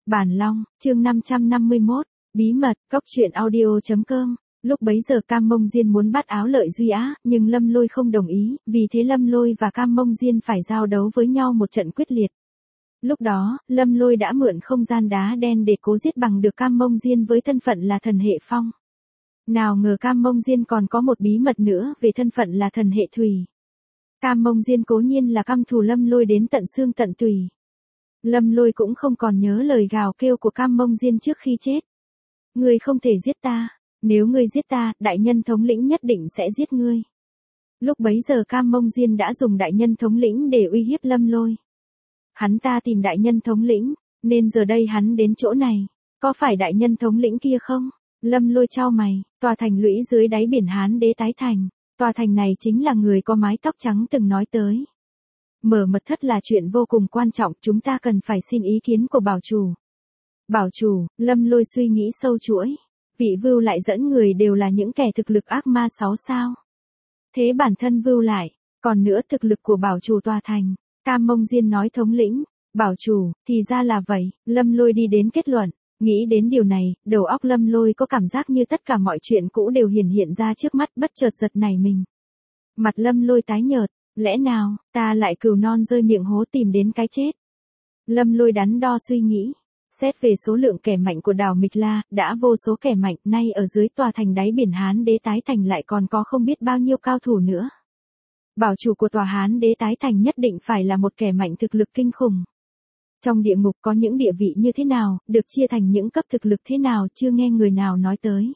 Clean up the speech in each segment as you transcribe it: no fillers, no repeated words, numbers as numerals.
Bản Long, chương 551, bí mật, cóc truyện audio.com. Lúc bấy giờ Cam Mông Diên muốn bắt áo Lợi Duy Á, nhưng Lâm Lôi không đồng ý, vì thế Lâm Lôi và Cam Mông Diên phải giao đấu với nhau một trận quyết liệt. Lúc đó, Lâm Lôi đã mượn không gian đá đen để cố giết bằng được Cam Mông Diên với thân phận là thần hệ phong. Nào ngờ Cam Mông Diên còn có một bí mật nữa về thân phận là thần hệ thủy. Cam Mông Diên cố nhiên là căm thù Lâm Lôi đến tận xương tận tủy. Lâm Lôi cũng không còn nhớ lời gào kêu của Cam Mông Diên trước khi chết. Ngươi không thể giết ta, nếu ngươi giết ta, đại nhân thống lĩnh nhất định sẽ giết ngươi. Lúc bấy giờ Cam Mông Diên đã dùng đại nhân thống lĩnh để uy hiếp Lâm Lôi. Hắn ta tìm đại nhân thống lĩnh, nên giờ đây hắn đến chỗ này. Có phải đại nhân thống lĩnh kia không? Lâm Lôi chau mày, tòa thành lũy dưới đáy biển Hán Đế tái thành. Tòa thành này chính là người có mái tóc trắng từng nói tới. Mở mật thất là chuyện vô cùng quan trọng, chúng ta cần phải xin ý kiến của bảo chủ. Bảo chủ, Lâm Lôi suy nghĩ sâu chuỗi. Vị Vưu lại dẫn người đều là những kẻ thực lực ác ma 6 sao. Thế bản thân Vưu lại, còn nữa thực lực của bảo chủ tòa thành. Cam Mông Diên nói thống lĩnh, bảo chủ, thì ra là vậy, Lâm Lôi đi đến kết luận. Nghĩ đến điều này, đầu óc Lâm Lôi có cảm giác như tất cả mọi chuyện cũ đều hiện ra trước mắt, bất chợt giật nảy mình. Mặt Lâm Lôi tái nhợt, lẽ nào, ta lại cừu non rơi miệng hố tìm đến cái chết. Lâm Lôi đắn đo suy nghĩ, xét về số lượng kẻ mạnh của đảo Mịch La, đã vô số kẻ mạnh, nay ở dưới tòa thành đáy biển Hán Đế tái thành lại còn có không biết bao nhiêu cao thủ nữa. Bảo chủ của tòa Hán Đế tái thành nhất định phải là một kẻ mạnh thực lực kinh khủng. Trong địa ngục có những địa vị như thế nào, được chia thành những cấp thực lực thế nào chưa nghe người nào nói tới.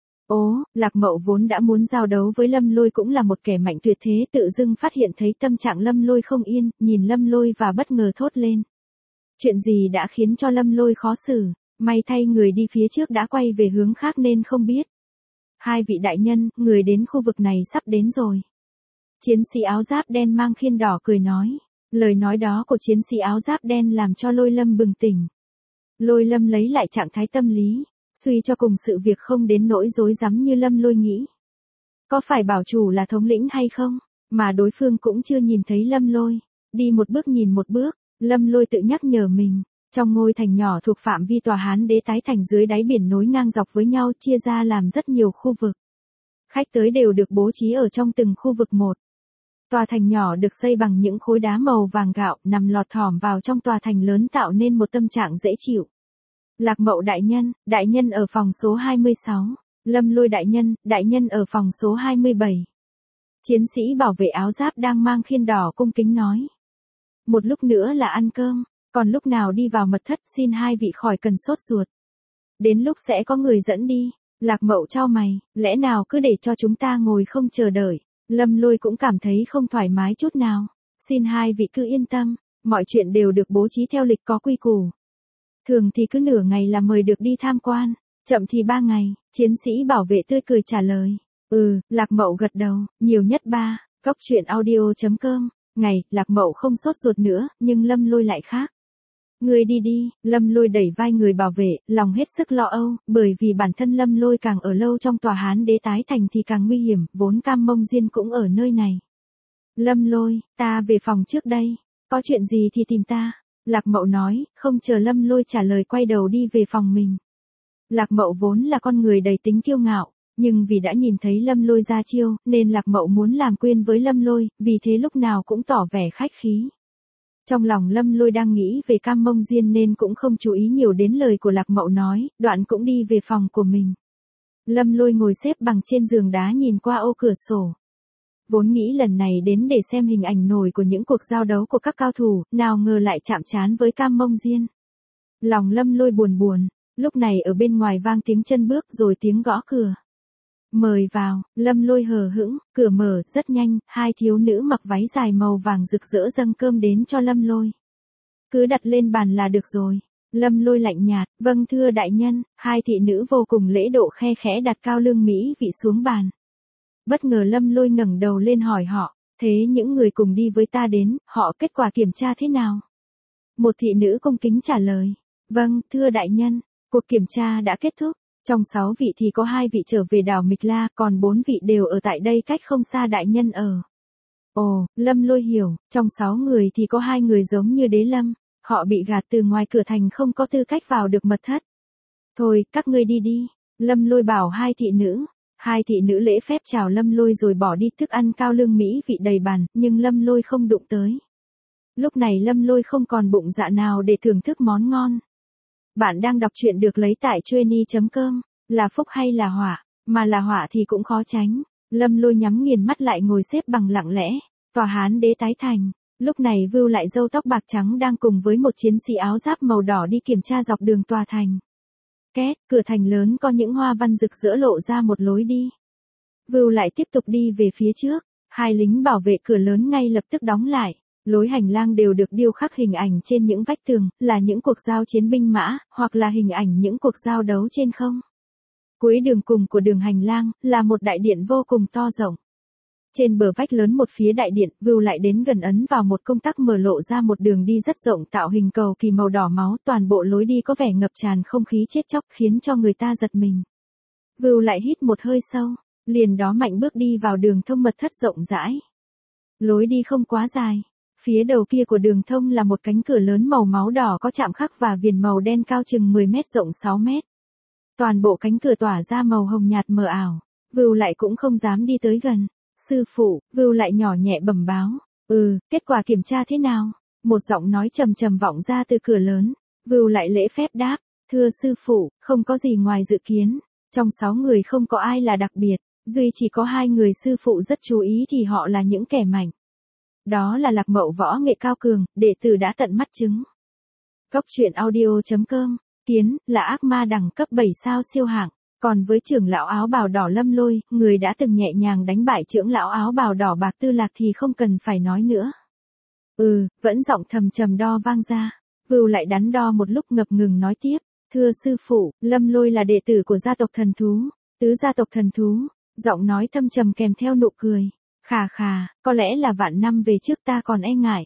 Lạc Mậu vốn đã muốn giao đấu với Lâm Lôi cũng là một kẻ mạnh tuyệt thế, tự dưng phát hiện thấy tâm trạng Lâm Lôi không yên, nhìn Lâm Lôi và bất ngờ thốt lên. Chuyện gì đã khiến cho Lâm Lôi khó xử, may thay người đi phía trước đã quay về hướng khác nên không biết. Hai vị đại nhân, người đến khu vực này sắp đến rồi. Chiến sĩ áo giáp đen mang khiên đỏ cười nói. Lời nói đó của chiến sĩ áo giáp đen làm cho Lôi Lâm bừng tỉnh. Lôi Lâm lấy lại trạng thái tâm lý, suy cho cùng sự việc không đến nỗi rối rắm như Lâm Lôi nghĩ. Có phải bảo chủ là thống lĩnh hay không, mà đối phương cũng chưa nhìn thấy Lâm Lôi. Đi một bước nhìn một bước, Lâm Lôi tự nhắc nhở mình, trong ngôi thành nhỏ thuộc phạm vi tòa Hán Đế tái thành dưới đáy biển nối ngang dọc với nhau chia ra làm rất nhiều khu vực. Khách tới đều được bố trí ở trong từng khu vực một. Tòa thành nhỏ được xây bằng những khối đá màu vàng gạo nằm lọt thỏm vào trong tòa thành lớn tạo nên một tâm trạng dễ chịu. Lạc Mậu đại nhân ở phòng số 26. Lâm Lôi đại nhân ở phòng số 27. Chiến sĩ bảo vệ áo giáp đang mang khiên đỏ cung kính nói. Một lúc nữa là ăn cơm, còn lúc nào đi vào mật thất xin hai vị khỏi cần sốt ruột. Đến lúc sẽ có người dẫn đi. Lạc Mậu chau mày, lẽ nào cứ để cho chúng ta ngồi không chờ đợi. Lâm Lôi cũng cảm thấy không thoải mái chút nào. Xin hai vị cứ yên tâm, mọi chuyện đều được bố trí theo lịch có quy củ. Thường thì cứ nửa ngày là mời được đi tham quan, chậm thì 3 ngày, chiến sĩ bảo vệ tươi cười trả lời. Lạc Mậu gật đầu, nhiều nhất 3, cóc truyện audio.com. Ngày, Lạc Mậu không sốt ruột nữa, nhưng Lâm Lôi lại khác. Người đi đi, Lâm Lôi đẩy vai người bảo vệ, lòng hết sức lo âu, bởi vì bản thân Lâm Lôi càng ở lâu trong tòa Hán Đế tái thành thì càng nguy hiểm, vốn Cam Mông Diên cũng ở nơi này. Lâm Lôi, ta về phòng trước đây, có chuyện gì thì tìm ta. Lạc Mậu nói, không chờ Lâm Lôi trả lời quay đầu đi về phòng mình. Lạc Mậu vốn là con người đầy tính kiêu ngạo, nhưng vì đã nhìn thấy Lâm Lôi ra chiêu, nên Lạc Mậu muốn làm quen với Lâm Lôi, vì thế lúc nào cũng tỏ vẻ khách khí. Trong lòng Lâm Lôi đang nghĩ về Cam Mông Diên nên cũng không chú ý nhiều đến lời của Lạc Mậu nói, đoạn cũng đi về phòng của mình. Lâm Lôi ngồi xếp bằng trên giường đá nhìn qua ô cửa sổ. Vốn nghĩ lần này đến để xem hình ảnh nổi của những cuộc giao đấu của các cao thủ, nào ngờ lại chạm trán với Cam Mông Diên. Lòng Lâm Lôi buồn, lúc này ở bên ngoài vang tiếng chân bước rồi tiếng gõ cửa. Mời vào, Lâm Lôi hờ hững, cửa mở, rất nhanh, hai thiếu nữ mặc váy dài màu vàng rực rỡ dâng cơm đến cho Lâm Lôi. Cứ đặt lên bàn là được rồi. Lâm Lôi lạnh nhạt, vâng thưa đại nhân, hai thị nữ vô cùng lễ độ khe khẽ đặt cao lương mỹ vị xuống bàn. Bất ngờ Lâm Lôi ngẩng đầu lên hỏi họ, thế những người cùng đi với ta đến, họ kết quả kiểm tra thế nào? Một thị nữ cung kính trả lời, vâng, thưa đại nhân, cuộc kiểm tra đã kết thúc. Trong 6 vị thì có 2 vị trở về đảo Mịch La, còn 4 vị đều ở tại đây cách không xa đại nhân ở. Lâm Lôi hiểu, trong 6 người thì có 2 người giống như Đế Lâm, Họ bị gạt từ ngoài cửa thành không có tư cách vào được mật thất. Thôi, các ngươi đi đi. Lâm Lôi bảo hai thị nữ. Hai thị nữ lễ phép chào Lâm Lôi rồi bỏ đi. Thức ăn cao lương mỹ vị đầy bàn, nhưng Lâm Lôi không đụng tới. Lúc này Lâm Lôi không còn bụng dạ nào để thưởng thức món ngon. Bạn đang đọc truyện được lấy tại Chueny.com. Là phúc hay là họa? Mà là họa thì cũng khó tránh. Lâm Lôi nhắm nghiền mắt lại ngồi xếp bằng lặng lẽ. Tòa Hán đế tái thành. Lúc này Vưu Lại râu tóc bạc trắng đang cùng với một chiến sĩ áo giáp màu đỏ đi kiểm tra dọc đường tòa thành. Két, cửa thành lớn có những hoa văn rực rỡ lộ ra một lối đi. Vưu Lại tiếp tục đi về phía trước. Hai lính bảo vệ cửa lớn ngay lập tức đóng lại. Lối hành lang đều được điêu khắc hình ảnh trên những vách tường, là những cuộc giao chiến binh mã, hoặc là hình ảnh những cuộc giao đấu trên không. Cuối đường cùng của đường hành lang, là một đại điện vô cùng to rộng. Trên bờ vách lớn một phía đại điện, Vưu Lại đến gần ấn vào một công tắc mở lộ ra một đường đi rất rộng tạo hình cầu kỳ màu đỏ máu, toàn bộ lối đi có vẻ ngập tràn không khí chết chóc khiến cho người ta giật mình. Vưu Lại hít một hơi sâu, liền đó mạnh bước đi vào đường thông mật thất rộng rãi. Lối đi không quá dài. Phía đầu kia của đường thông là một cánh cửa lớn màu máu đỏ có chạm khắc và viền màu đen cao chừng 10 mét rộng 6 mét. Toàn bộ cánh cửa tỏa ra màu hồng nhạt mờ ảo. Vưu Lại cũng không dám đi tới gần. Sư phụ, Vưu Lại nhỏ nhẹ bẩm báo. Kết quả kiểm tra thế nào? Một giọng nói trầm trầm vọng ra từ cửa lớn. Vưu Lại lễ phép đáp. Thưa sư phụ, không có gì ngoài dự kiến. Trong 6 người không có ai là đặc biệt. Duy chỉ có 2 người sư phụ rất chú ý thì họ là những kẻ mạnh. Đó là Lạc Mậu võ nghệ cao cường, đệ tử đã tận mắt chứng. Góc truyện audio.com. Kiến, là ác ma đẳng cấp 7 sao siêu hạng. Còn với trưởng lão áo bào đỏ Lâm Lôi, người đã từng nhẹ nhàng đánh bại trưởng lão áo bào đỏ Bạc Tư Lạc thì không cần phải nói nữa. Vẫn giọng thầm trầm đo vang ra. Vưu Lại đắn đo một lúc ngập ngừng nói tiếp. Thưa sư phụ, Lâm Lôi là đệ tử của gia tộc thần thú. Tứ gia tộc thần thú. Giọng nói thâm trầm kèm theo nụ cười. Khà khà, có lẽ là vạn năm về trước ta còn e ngại.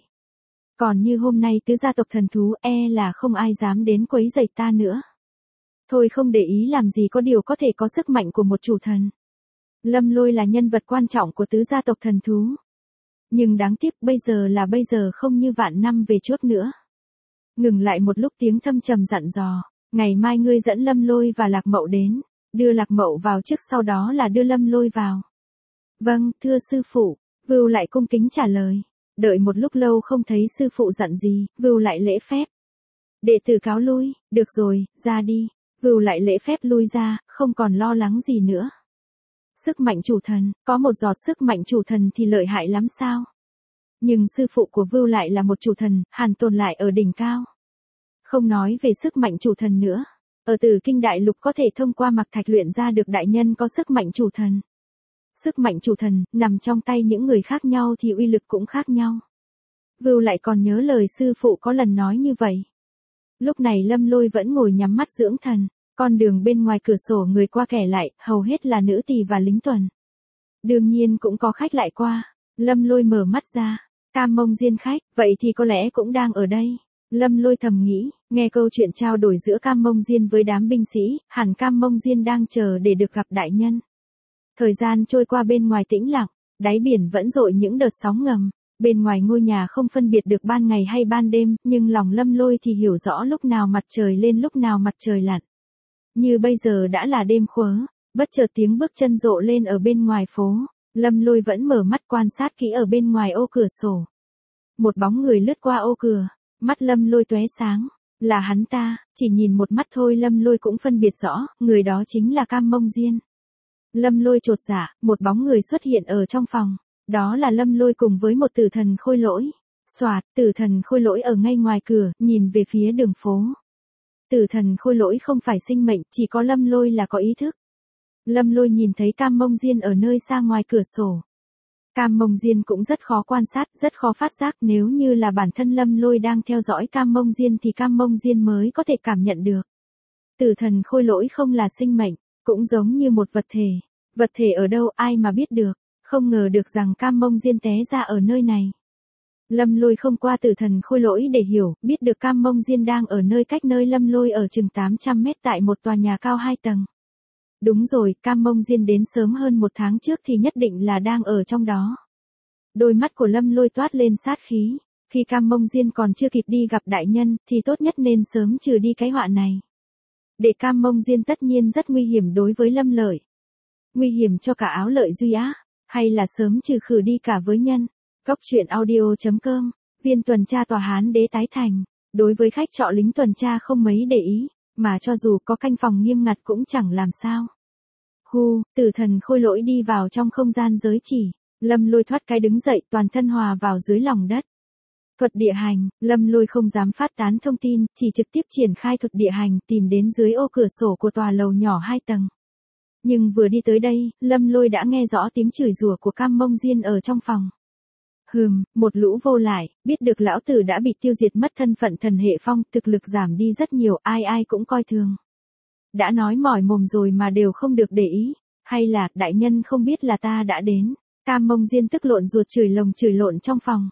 Còn như hôm nay tứ gia tộc thần thú là không ai dám đến quấy rầy ta nữa. Thôi không để ý làm gì có điều có thể có sức mạnh của một chủ thần. Lâm Lôi là nhân vật quan trọng của tứ gia tộc thần thú. Nhưng đáng tiếc bây giờ không như vạn năm về trước nữa. Ngừng lại một lúc tiếng thâm trầm dặn dò. Ngày mai ngươi dẫn Lâm Lôi và Lạc Mậu đến. Đưa Lạc Mậu vào trước sau đó là đưa Lâm Lôi vào. Vâng, thưa sư phụ. Vưu Lại cung kính trả lời. Đợi một lúc lâu không thấy sư phụ dặn gì, Vưu Lại lễ phép. Đệ tử cáo lui, được rồi, ra đi. Vưu Lại lễ phép lui ra, không còn lo lắng gì nữa. Sức mạnh chủ thần, có một giọt sức mạnh chủ thần thì lợi hại lắm sao? Nhưng sư phụ của Vưu Lại là một chủ thần, hàn tồn lại ở đỉnh cao. Không nói về sức mạnh chủ thần nữa. Ở Tử Kinh Đại Lục có thể thông qua mặc thạch luyện ra được đại nhân có sức mạnh chủ thần. Sức mạnh chủ thần, nằm trong tay những người khác nhau thì uy lực cũng khác nhau. Vưu Lại còn nhớ lời sư phụ có lần nói như vậy. Lúc này Lâm Lôi vẫn ngồi nhắm mắt dưỡng thần. Con đường bên ngoài cửa sổ người qua kẻ lại, hầu hết là nữ tỳ và lính tuần. Đương nhiên cũng có khách lại qua. Lâm Lôi mở mắt ra. Cam Mông Diên khách, vậy thì có lẽ cũng đang ở đây. Lâm Lôi thầm nghĩ, nghe câu chuyện trao đổi giữa Cam Mông Diên với đám binh sĩ, hẳn Cam Mông Diên đang chờ để được gặp đại nhân. Thời gian trôi qua bên ngoài tĩnh lặng, đáy biển vẫn dội những đợt sóng ngầm. Bên ngoài ngôi nhà không phân biệt được ban ngày hay ban đêm, nhưng lòng Lâm Lôi thì hiểu rõ lúc nào mặt trời lên lúc nào mặt trời lặn. Như bây giờ đã là đêm khớ, bất chợt tiếng bước chân rộ lên ở bên ngoài phố. Lâm Lôi vẫn mở mắt quan sát kỹ ở bên ngoài ô cửa sổ. Một bóng người lướt qua ô cửa, mắt Lâm Lôi tóe sáng. Là hắn ta, chỉ nhìn một mắt thôi Lâm Lôi cũng phân biệt rõ, người đó chính là Cam Mông Diên. Lâm Lôi chột dạ, một bóng người xuất hiện ở trong phòng. Đó là Lâm Lôi cùng với một tử thần khôi lỗi. Soạt, tử thần khôi lỗi ở ngay ngoài cửa, nhìn về phía đường phố. Tử thần khôi lỗi không phải sinh mệnh, chỉ có Lâm Lôi là có ý thức. Lâm Lôi nhìn thấy Cam Mông Diên ở nơi xa ngoài cửa sổ. Cam Mông Diên cũng rất khó quan sát, rất khó phát giác, nếu như là bản thân Lâm Lôi đang theo dõi Cam Mông Diên thì Cam Mông Diên mới có thể cảm nhận được. Tử thần khôi lỗi không là sinh mệnh, cũng giống như một vật thể. Vật thể ở đâu ai mà biết được, không ngờ được rằng Cam Mông Diên té ra ở nơi này. Lâm Lôi không qua tử thần khôi lỗi để hiểu, biết được Cam Mông Diên đang ở nơi cách nơi Lâm Lôi ở chừng 800 mét tại một tòa nhà cao 2 tầng. Đúng rồi, Cam Mông Diên đến sớm hơn 1 tháng trước thì nhất định là đang ở trong đó. Đôi mắt của Lâm Lôi toát lên sát khí. Khi Cam Mông Diên còn chưa kịp đi gặp đại nhân, thì tốt nhất nên sớm trừ đi cái họa này. Để Cam Mông Diên tất nhiên rất nguy hiểm đối với Lâm Lợi. Nguy hiểm cho cả Áo Lợi Duy á, hay là sớm trừ khử đi cả với nhân. Cốc truyện audio.com, viên tuần tra tòa Hán đế tái thành. Đối với khách trọ lính tuần tra không mấy để ý, mà cho dù có canh phòng nghiêm ngặt cũng chẳng làm sao. Tử thần Khôi Lỗi đi vào trong không gian giới chỉ. Lâm Lôi thoát cái đứng dậy, toàn thân hòa vào dưới lòng đất. Thuật địa hành, Lâm Lôi không dám phát tán thông tin, chỉ trực tiếp triển khai thuật địa hành tìm đến dưới ô cửa sổ của tòa lầu nhỏ 2 tầng. Nhưng vừa đi tới đây, Lâm Lôi đã nghe rõ tiếng chửi rủa của Cam Mông Diên ở trong phòng. Một lũ vô lại, biết được lão tử đã bị tiêu diệt mất thân phận thần hệ phong, thực lực giảm đi rất nhiều, ai ai cũng coi thường. Đã nói mỏi mồm rồi mà đều không được để ý, hay là đại nhân không biết là ta đã đến. Cam Mông Diên tức lộn ruột chửi lộn trong phòng.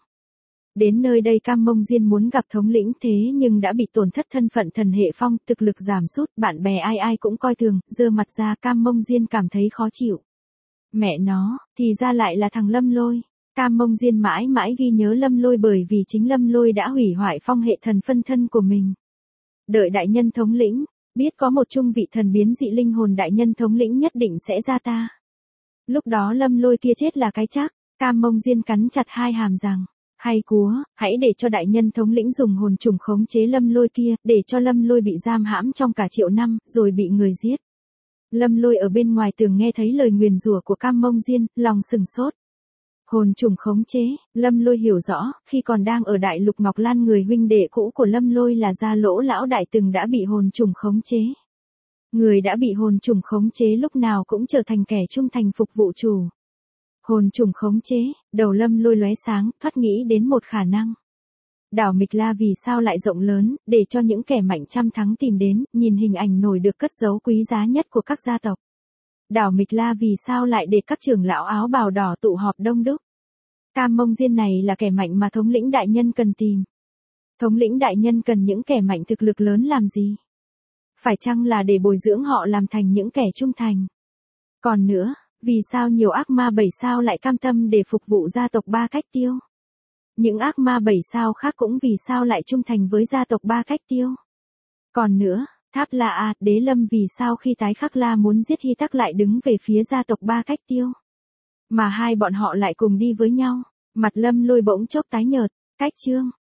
Đến nơi đây Cam Mông Diên muốn gặp thống lĩnh thế nhưng đã bị tổn thất thân phận thần hệ phong, thực lực giảm sút, bạn bè ai ai cũng coi thường, giơ mặt ra Cam Mông Diên cảm thấy khó chịu. Mẹ nó, thì ra lại là thằng Lâm Lôi. Cam Mông Diên mãi mãi ghi nhớ Lâm Lôi bởi vì chính Lâm Lôi đã hủy hoại phong hệ thần phân thân của mình. Đợi đại nhân thống lĩnh, biết có một trung vị thần biến dị linh hồn đại nhân thống lĩnh nhất định sẽ ra ta. Lúc đó Lâm Lôi kia chết là cái chắc. Cam Mông Diên cắn chặt hai hàm rằng, hay cúa, hãy để cho đại nhân thống lĩnh dùng hồn trùng khống chế Lâm Lôi kia, để cho Lâm Lôi bị giam hãm trong cả triệu năm, rồi bị người giết. Lâm Lôi ở bên ngoài tường nghe thấy lời nguyền rủa của Cam Mông Diên, lòng sừng sốt. Hồn trùng khống chế, Lâm Lôi hiểu rõ, khi còn đang ở Đại Lục Ngọc Lan người huynh đệ cũ của Lâm Lôi là Gia Lỗ lão đại từng đã bị hồn trùng khống chế. Người đã bị hồn trùng khống chế lúc nào cũng trở thành kẻ trung thành phục vụ chủ. Hồn trùng khống chế, đầu Lâm Lôi lóe sáng, thoát nghĩ đến một khả năng. Đảo Mịch La vì sao lại rộng lớn, để cho những kẻ mạnh trăm thắng tìm đến, nhìn hình ảnh nổi được cất giấu quý giá nhất của các gia tộc. Đảo Mịch La vì sao lại để các trưởng lão áo bào đỏ tụ họp đông đúc. Cam Mông Diên này là kẻ mạnh mà thống lĩnh đại nhân cần tìm. Thống lĩnh đại nhân cần những kẻ mạnh thực lực lớn làm gì? Phải chăng là để bồi dưỡng họ làm thành những kẻ trung thành? Còn nữa, vì sao nhiều ác ma 7 sao lại cam tâm để phục vụ gia tộc Ba Cách Tiêu? Những ác ma 7 sao khác cũng vì sao lại trung thành với gia tộc Ba Cách Tiêu? Còn nữa, Tháp La A, Đế Lâm vì sao khi Tái Khắc La muốn giết Hy Tắc lại đứng về phía gia tộc Ba Cách Tiêu? Mà hai bọn họ lại cùng đi với nhau. Mặt Lâm Lôi bỗng chốc tái nhợt. Cách chương